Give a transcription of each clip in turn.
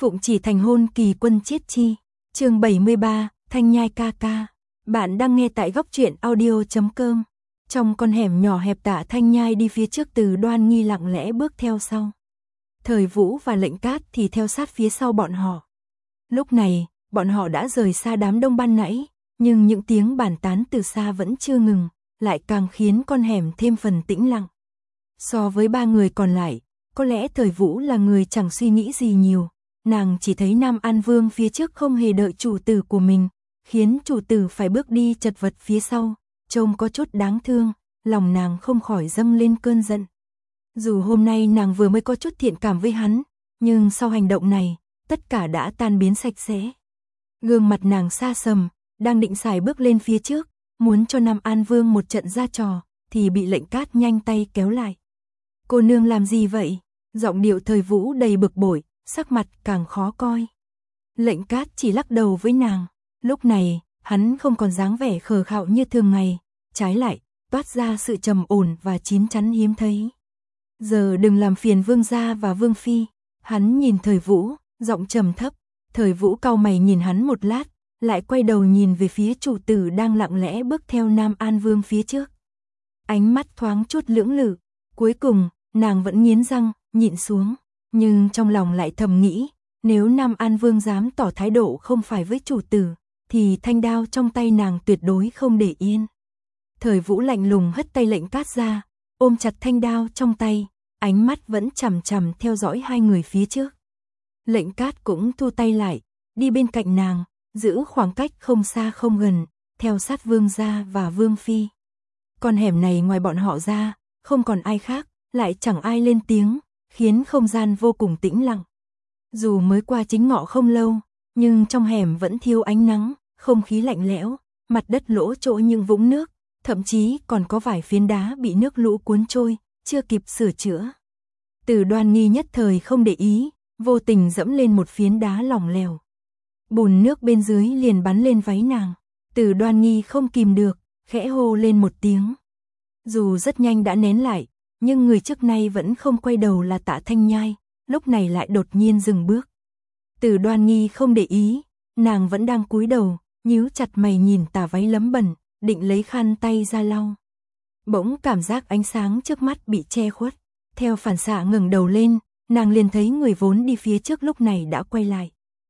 Phụng chỉ thành hôn kỳ quân chiết chi. Chương 73, Thanh Nhai ca ca. Bạn đang nghe tại góc truyện audio.com. Trong con hẻm nhỏ hẹp, Tạ Thanh Nhai đi phía trước, Từ Đoan Nghi lặng lẽ bước theo sau. Thời Vũ và Lệnh Cát thì theo sát phía sau bọn họ. Lúc này, bọn họ đã rời xa đám đông ban nãy, nhưng những tiếng bàn tán từ xa vẫn chưa ngừng, lại càng khiến con hẻm thêm phần tĩnh lặng. So với ba người còn lại, có lẽ Thời Vũ là người chẳng suy nghĩ gì nhiều. Nàng chỉ thấy Nam An Vương phía trước không hề đợi chủ tử của mình, khiến chủ tử phải bước đi chật vật phía sau, trông có chút đáng thương, lòng nàng không khỏi dâng lên cơn giận. Dù hôm nay nàng vừa mới có chút thiện cảm với hắn, nhưng sau hành động này, tất cả đã tan biến sạch sẽ. Gương mặt nàng xa sầm, đang định xài bước lên phía trước, muốn cho Nam An Vương một trận ra trò, thì bị Lệnh Cát nhanh tay kéo lại. Cô nương làm gì vậy? Giọng điệu Thời Vũ đầy bực bội, sắc mặt càng khó coi. Lệnh Cát chỉ lắc đầu với nàng. Lúc này, hắn không còn dáng vẻ khờ khạo như thường ngày, trái lại, toát ra sự trầm ổn và chín chắn hiếm thấy. Giờ đừng làm phiền vương gia và vương phi. Hắn nhìn Thời Vũ, giọng trầm thấp. Thời Vũ cau mày nhìn hắn một lát, lại quay đầu nhìn về phía chủ tử đang lặng lẽ bước theo Nam An Vương phía trước. Ánh mắt thoáng chút lưỡng lự, cuối cùng, nàng vẫn nghiến răng, nhịn xuống, nhưng trong lòng lại thầm nghĩ, nếu Nam An Vương dám tỏ thái độ không phải với chủ tử, thì thanh đao trong tay nàng tuyệt đối không để yên. Thời Vũ lạnh lùng hất tay Lệnh Cát ra, ôm chặt thanh đao trong tay, ánh mắt vẫn chằm chằm theo dõi hai người phía trước. Lệnh Cát cũng thu tay lại, đi bên cạnh nàng, giữ khoảng cách không xa không gần, theo sát vương gia và vương phi. Con hẻm này ngoài bọn họ ra, không còn ai khác, lại chẳng ai lên tiếng, khiến không gian vô cùng tĩnh lặng. Dù mới qua chính ngọ không lâu, nhưng trong hẻm vẫn thiếu ánh nắng, không khí lạnh lẽo, mặt đất lỗ chỗ những vũng nước, thậm chí còn có vài phiến đá bị nước lũ cuốn trôi, chưa kịp sửa chữa. Từ Đoan Nghi nhất thời không để ý, vô tình dẫm lên một phiến đá lỏng lẻo. Bùn nước bên dưới liền bắn lên váy nàng. Từ Đoan Nghi không kìm được, khẽ hô lên một tiếng. Dù rất nhanh đã nén lại, nhưng người trước nay vẫn không quay đầu là Tạ Thanh Nhai, lúc này lại đột nhiên dừng bước. Từ Đoan Nghi không để ý, nàng vẫn đang cúi đầu, nhíu chặt mày nhìn tà váy lấm bẩn, định lấy khăn tay ra lau. Bỗng cảm giác ánh sáng trước mắt bị che khuất, theo phản xạ ngẩng đầu lên, nàng liền thấy người vốn đi phía trước lúc này đã quay lại.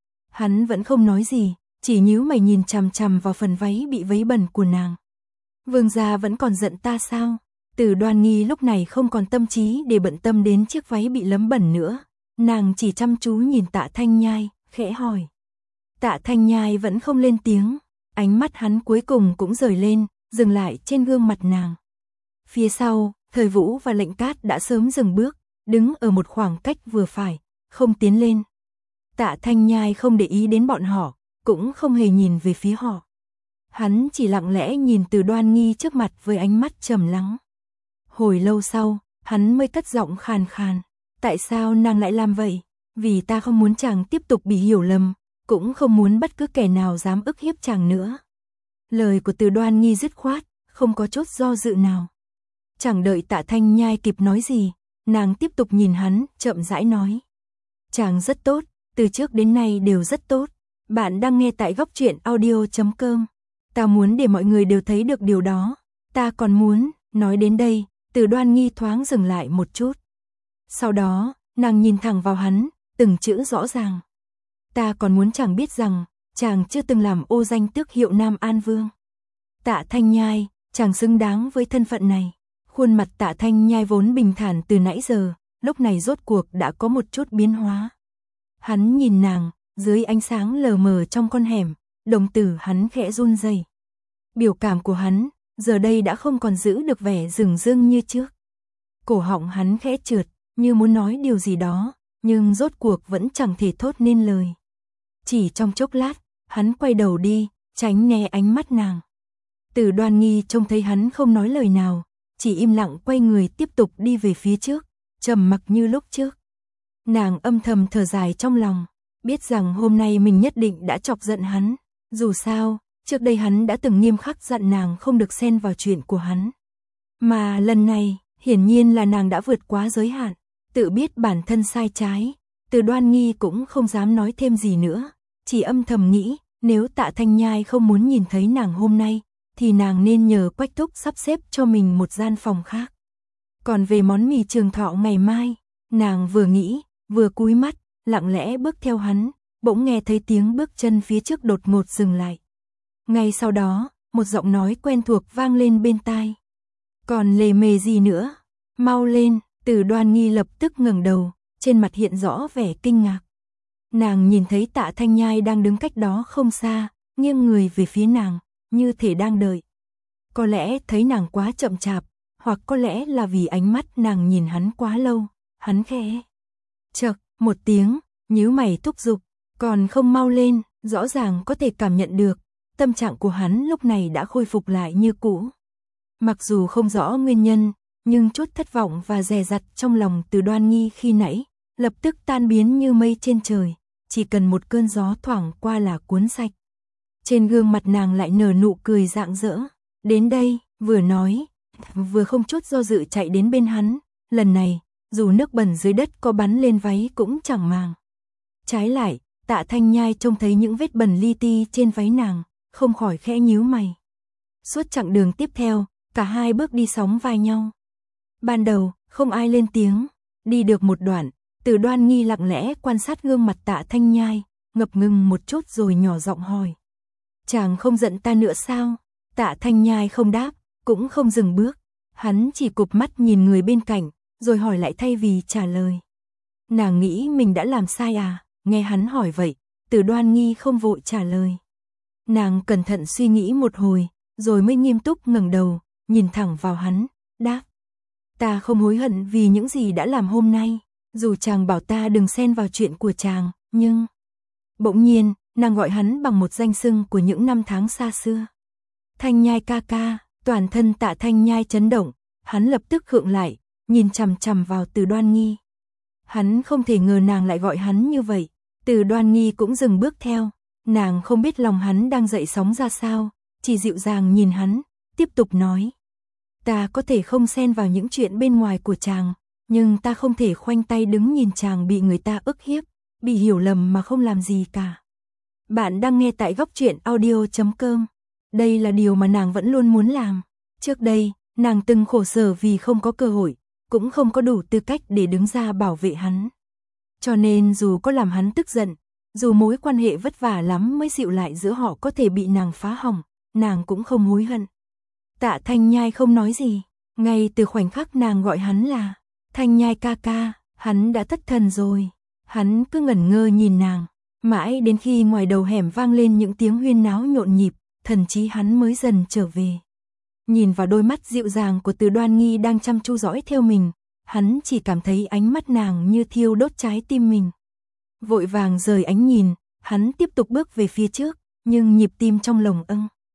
Hắn vẫn không nói gì, chỉ nhíu mày nhìn chằm chằm vào phần váy bị vấy bẩn của nàng. Vương gia vẫn còn giận ta sao? Từ Đoan Nghi lúc này không còn tâm trí để bận tâm đến chiếc váy bị lấm bẩn nữa, nàng chỉ chăm chú nhìn Tạ Thanh Nhai, khẽ hỏi. Tạ Thanh Nhai vẫn không lên tiếng, ánh mắt hắn cuối cùng cũng rời lên, dừng lại trên gương mặt nàng. Phía sau, Thời Vũ và Lệnh Cát đã sớm dừng bước, đứng ở một khoảng cách vừa phải, không tiến lên. Tạ Thanh Nhai không để ý đến bọn họ, cũng không hề nhìn về phía họ. Hắn chỉ lặng lẽ nhìn Từ Đoan Nghi trước mặt với ánh mắt trầm lắng. Hồi lâu sau, hắn mới cất giọng khàn khàn. Tại sao nàng lại làm vậy? Vì ta không muốn chàng tiếp tục bị hiểu lầm, cũng không muốn bất cứ kẻ nào dám ức hiếp chàng nữa. Lời của Từ Đoan Nghi dứt khoát, không có chút do dự nào. Chẳng đợi Tạ Thanh Nhai kịp nói gì, nàng tiếp tục nhìn hắn, chậm rãi nói. Chàng rất tốt, từ trước đến nay đều rất tốt. Bạn đang nghe tại góc truyện audio.com. Ta muốn để mọi người đều thấy được điều đó. Ta còn muốn, nói đến đây, Từ Đoan Nghi thoáng dừng lại một chút. Sau đó, nàng nhìn thẳng vào hắn, từng chữ rõ ràng. Ta còn muốn chàng biết rằng, chàng chưa từng làm ô danh tước hiệu Nam An Vương. Tạ Thanh Nhai, chàng xứng đáng với thân phận này. Khuôn mặt Tạ Thanh Nhai vốn bình thản từ nãy giờ, lúc này rốt cuộc đã có một chút biến hóa. Hắn nhìn nàng, dưới ánh sáng lờ mờ trong con hẻm, đồng tử hắn khẽ run rẩy. Biểu cảm của hắn, giờ đây đã không còn giữ được vẻ dửng dưng như trước. Cổ họng hắn khẽ trượt, như muốn nói điều gì đó, nhưng rốt cuộc vẫn chẳng thể thốt nên lời. Chỉ trong chốc lát, hắn quay đầu đi, tránh né ánh mắt nàng. Từ Đoan Nghi trông thấy hắn không nói lời nào, chỉ im lặng quay người tiếp tục đi về phía trước, trầm mặc như lúc trước. Nàng âm thầm thở dài trong lòng, biết rằng hôm nay mình nhất định đã chọc giận hắn. Dù sao, trước đây hắn đã từng nghiêm khắc dặn nàng không được xen vào chuyện của hắn. Mà lần này, hiển nhiên là nàng đã vượt quá giới hạn, tự biết bản thân sai trái, Từ Đoan Nghi cũng không dám nói thêm gì nữa, chỉ âm thầm nghĩ, nếu Tạ Thanh Nhai không muốn nhìn thấy nàng hôm nay, thì nàng nên nhờ Quách Thúc sắp xếp cho mình một gian phòng khác. Còn về món mì Trường Thọ ngày mai, nàng vừa nghĩ, vừa cúi mắt, lặng lẽ bước theo hắn, bỗng nghe thấy tiếng bước chân phía trước đột ngột dừng lại. Ngay sau đó, một giọng nói quen thuộc vang lên bên tai. Còn lề mề gì nữa? Mau lên, Từ Đoan Nghi lập tức ngẩng đầu, trên mặt hiện rõ vẻ kinh ngạc. Nàng nhìn thấy Tạ Thanh Nhai đang đứng cách đó không xa, nghiêng người về phía nàng, như thể đang đợi. Có lẽ thấy nàng quá chậm chạp, hoặc có lẽ là vì ánh mắt nàng nhìn hắn quá lâu, hắn khẽ chậc một tiếng, nhíu mày thúc giục, còn không mau lên, rõ ràng có thể cảm nhận được, tâm trạng của hắn lúc này đã khôi phục lại như cũ. Mặc dù không rõ nguyên nhân, nhưng chút thất vọng và dè dặt trong lòng Từ Đoan Nghi khi nãy, lập tức tan biến như mây trên trời, chỉ cần một cơn gió thoảng qua là cuốn sạch. Trên gương mặt nàng lại nở nụ cười rạng rỡ, đến đây, vừa nói, vừa không chút do dự chạy đến bên hắn, lần này, dù nước bẩn dưới đất có bắn lên váy cũng chẳng màng. Trái lại, Tạ Thanh Nhai trông thấy những vết bẩn li ti trên váy nàng, không khỏi khẽ nhíu mày. Suốt chặng đường tiếp theo, cả hai bước đi sóng vai nhau. Ban đầu, không ai lên tiếng, đi được một đoạn, Từ Đoan Nghi lặng lẽ quan sát gương mặt Tạ Thanh Nhai, ngập ngừng một chút rồi nhỏ giọng hỏi. Chàng không giận ta nữa sao? Tạ Thanh Nhai không đáp, cũng không dừng bước, hắn chỉ cụp mắt nhìn người bên cạnh, rồi hỏi lại thay vì trả lời. Nàng nghĩ mình đã làm sai à? Nghe hắn hỏi vậy, Từ Đoan Nghi không vội trả lời. Nàng cẩn thận suy nghĩ một hồi, rồi mới nghiêm túc ngẩng đầu, nhìn thẳng vào hắn, đáp. Ta không hối hận vì những gì đã làm hôm nay, dù chàng bảo ta đừng xen vào chuyện của chàng, nhưng... Bỗng nhiên, nàng gọi hắn bằng một danh xưng của những năm tháng xa xưa. Thanh Nhai ca ca, toàn thân Tạ Thanh Nhai chấn động, hắn lập tức khựng lại, nhìn chằm chằm vào Từ Đoan Nghi. Hắn không thể ngờ nàng lại gọi hắn như vậy, Từ Đoan Nghi cũng dừng bước theo, nàng không biết lòng hắn đang dậy sóng ra sao, chỉ dịu dàng nhìn hắn, tiếp tục nói. Ta có thể không xen vào những chuyện bên ngoài của chàng, nhưng ta không thể khoanh tay đứng nhìn chàng bị người ta ức hiếp, bị hiểu lầm mà không làm gì cả. Bạn đang nghe tại Góc Truyện Audio.com. Đây là điều mà nàng vẫn luôn muốn làm. Trước đây, nàng từng khổ sở vì không có cơ hội, cũng không có đủ tư cách để đứng ra bảo vệ hắn. Cho nên dù có làm hắn tức giận, dù mối quan hệ vất vả lắm mới dịu lại giữa họ có thể bị nàng phá hỏng, nàng cũng không hối hận. Tạ Thanh Nhai không nói gì, ngay từ khoảnh khắc nàng gọi hắn là Thanh Nhai ca ca, hắn đã thất thần rồi. Hắn cứ ngẩn ngơ nhìn nàng, mãi đến khi ngoài đầu hẻm vang lên những tiếng huyên náo nhộn nhịp, thần trí hắn mới dần trở về. Nhìn vào đôi mắt dịu dàng của Từ Đoan Nghi đang chăm chú dõi theo mình, hắn chỉ cảm thấy ánh mắt nàng như thiêu đốt trái tim mình. Vội vàng rời ánh nhìn, hắn tiếp tục bước về phía trước, nhưng nhịp tim trong lồng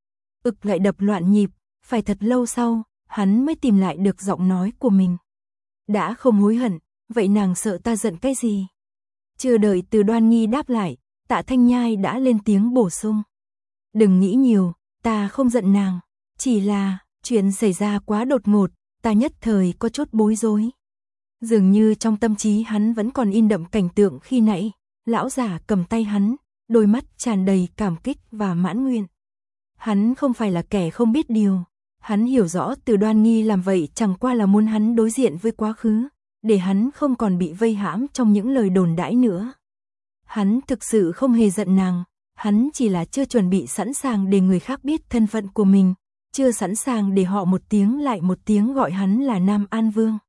ực lại đập loạn nhịp, phải thật lâu sau, hắn mới tìm lại được giọng nói của mình. Đã không hối hận, vậy nàng sợ ta giận cái gì? Chưa đợi Từ Đoan Nghi đáp lại, Tạ Thanh Nhai đã lên tiếng bổ sung. Đừng nghĩ nhiều, ta không giận nàng, chỉ là chuyện xảy ra quá đột ngột, ta nhất thời có chút bối rối. Dường như trong tâm trí hắn vẫn còn in đậm cảnh tượng khi nãy, lão giả cầm tay hắn, đôi mắt tràn đầy cảm kích và mãn nguyện. Hắn không phải là kẻ không biết điều, hắn hiểu rõ Từ Đoan Nghi làm vậy chẳng qua là muốn hắn đối diện với quá khứ, để hắn không còn bị vây hãm trong những lời đồn đãi nữa. Hắn thực sự không hề giận nàng, hắn chỉ là chưa chuẩn bị sẵn sàng để người khác biết thân phận của mình, chưa sẵn sàng để họ một tiếng lại một tiếng gọi hắn là Nam An Vương.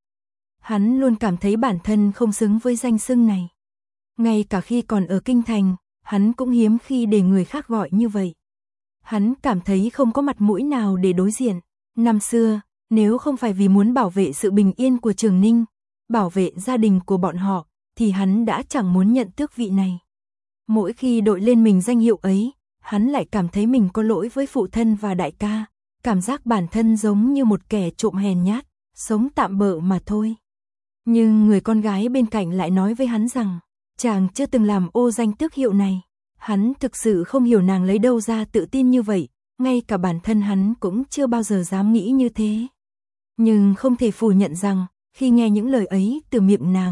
Hắn luôn cảm thấy bản thân không xứng với danh xưng này. Ngay cả khi còn ở Kinh Thành, hắn cũng hiếm khi để người khác gọi như vậy. Hắn cảm thấy không có mặt mũi nào để đối diện. Năm xưa, nếu không phải vì muốn bảo vệ sự bình yên của Trường Ninh, bảo vệ gia đình của bọn họ, thì hắn đã chẳng muốn nhận tước vị này. Mỗi khi đội lên mình danh hiệu ấy, hắn lại cảm thấy mình có lỗi với phụ thân và đại ca, cảm giác bản thân giống như một kẻ trộm hèn nhát, sống tạm bợ mà thôi. Nhưng người con gái bên cạnh lại nói với hắn rằng, chàng chưa từng làm ô danh tước hiệu này. Hắn thực sự không hiểu nàng lấy đâu ra tự tin như vậy, ngay cả bản thân hắn cũng chưa bao giờ dám nghĩ như thế. Nhưng không thể phủ nhận rằng, khi nghe những lời ấy từ miệng nàng,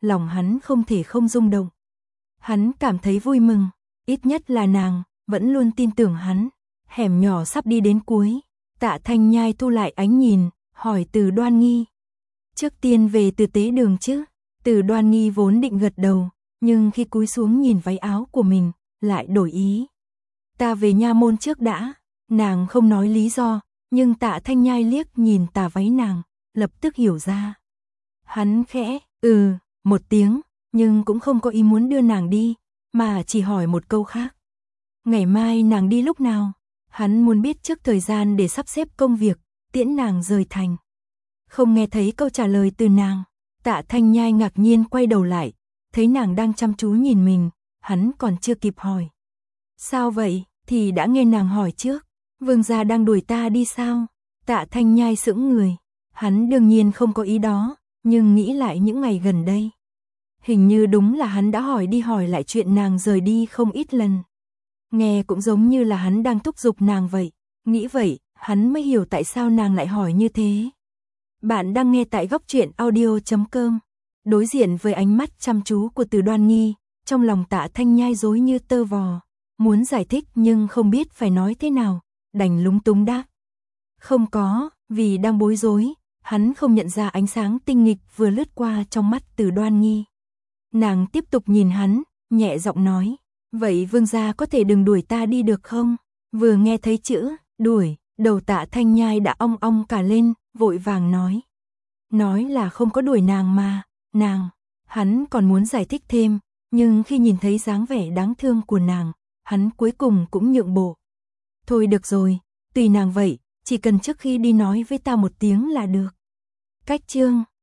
lòng hắn không thể không rung động. Hắn cảm thấy vui mừng, ít nhất là nàng vẫn luôn tin tưởng hắn. Hẻm nhỏ sắp đi đến cuối, Tạ Thanh Nhai thu lại ánh nhìn, hỏi Từ Đoan Nghi. Trước tiên về Từ Tế Đường chứ? Từ Đoan Nghi vốn định gật đầu, nhưng khi cúi xuống nhìn váy áo của mình, lại đổi ý. Ta về nha môn trước đã. Nàng không nói lý do, nhưng Tạ Thanh Nhai liếc nhìn tà váy nàng, lập tức hiểu ra. Hắn khẽ, một tiếng, nhưng cũng không có ý muốn đưa nàng đi, mà chỉ hỏi một câu khác. Ngày mai nàng đi lúc nào? Hắn muốn biết trước thời gian để sắp xếp công việc, tiễn nàng rời thành. Không nghe thấy câu trả lời từ nàng, Tạ Thanh Nhai ngạc nhiên quay đầu lại, thấy nàng đang chăm chú nhìn mình, hắn còn chưa kịp hỏi. Sao vậy? Thì đã nghe nàng hỏi trước. Vương gia đang đuổi ta đi sao? Tạ Thanh Nhai sững người. Hắn đương nhiên không có ý đó, nhưng nghĩ lại những ngày gần đây. Hình như đúng là hắn đã hỏi đi hỏi lại chuyện nàng rời đi không ít lần. Nghe cũng giống như là hắn đang thúc giục nàng vậy. Nghĩ vậy, hắn mới hiểu tại sao nàng lại hỏi như thế. Bạn đang nghe tại Góc Truyện Audio.com. Đối diện với ánh mắt chăm chú của Từ Đoan Nghi, trong lòng Tạ Thanh Nhai rối như tơ vò. Muốn giải thích nhưng không biết phải nói thế nào, đành lúng túng đáp. Không có, vì đang bối rối, hắn không nhận ra ánh sáng tinh nghịch vừa lướt qua trong mắt Từ Đoan Nghi. Nàng tiếp tục nhìn hắn, nhẹ giọng nói, vậy vương gia có thể đừng đuổi ta đi được không? Vừa nghe thấy chữ đuổi, đầu Tạ Thanh Nhai đã ong ong cả lên, vội vàng nói. Nói là không có đuổi nàng mà, nàng. Hắn còn muốn giải thích thêm, nhưng khi nhìn thấy dáng vẻ đáng thương của nàng, hắn cuối cùng cũng nhượng bộ. Thôi được rồi, tùy nàng vậy, chỉ cần trước khi đi nói với ta một tiếng là được. Cách chương